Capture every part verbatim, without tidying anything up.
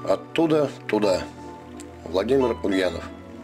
Оттуда туда. Владимир Ульянов.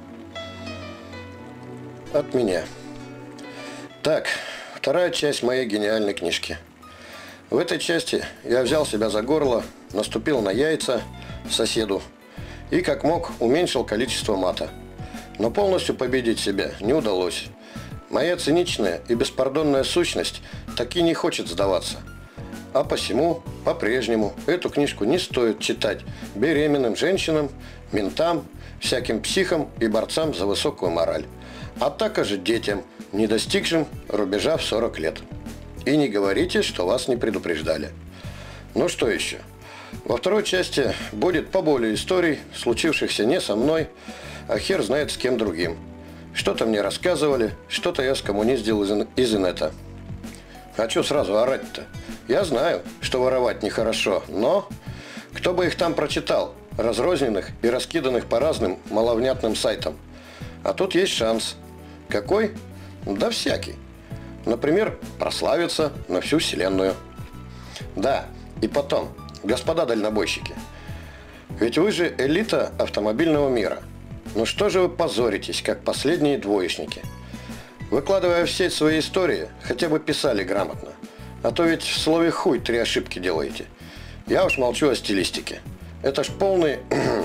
От меня. Так, вторая часть моей гениальной книжки. В этой части я взял себя за горло, наступил на яйца соседу и, как мог, уменьшил количество мата. Но полностью победить себя не удалось. Моя циничная и беспардонная сущность таки не хочет сдаваться. А посему, по-прежнему, эту книжку не стоит читать беременным женщинам, ментам, всяким психам и борцам за высокую мораль, а также детям, не достигшим рубежа в сорок лет. И не говорите, что вас не предупреждали. Ну что еще? Во второй части будет поболее историй, случившихся не со мной, а хер знает с кем другим. Что-то мне рассказывали, что-то я скоммуниздил из, из инета. А что сразу орать-то? Я знаю, что воровать нехорошо, но кто бы их там прочитал, разрозненных и раскиданных по разным маловнятным сайтам. А тут есть шанс. Какой? Да всякий. Например, прославиться на всю вселенную. Да, и потом, господа дальнобойщики, ведь вы же элита автомобильного мира. Ну что же вы позоритесь, как последние двоечники? Выкладывая в сеть свои истории, хотя бы писали грамотно. А то ведь в слове «хуй» три ошибки делаете. Я уж молчу о стилистике. Это ж полный...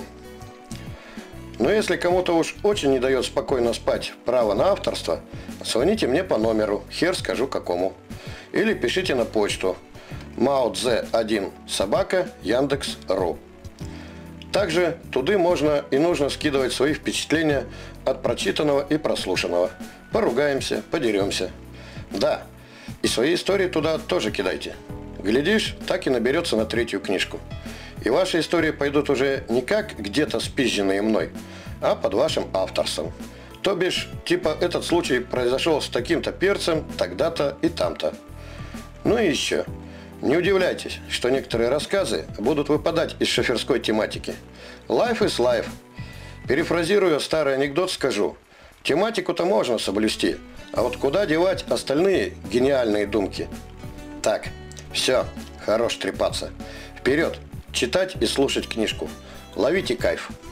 Но если кому-то уж очень не дает спокойно спать право на авторство, звоните мне по номеру, хер скажу какому. Или пишите на почту маодзе один собака яндекс точка ру. Также туды можно и нужно скидывать свои впечатления от прочитанного и прослушанного. Поругаемся, подеремся. Да, и свои истории туда тоже кидайте. Глядишь, так и наберется на третью книжку. И ваши истории пойдут уже не как где-то спизженные мной, а под вашим авторством. То бишь, типа, этот случай произошел с таким-то перцем, тогда-то и там-то. Ну и еще. Не удивляйтесь, что некоторые рассказы будут выпадать из шоферской тематики. Life is life. Перефразируя старый анекдот, скажу. Тематику-то можно соблюсти, а вот куда девать остальные гениальные думки? Так, все, хорош трепаться. Вперед, читать и слушать книжку. Ловите кайф.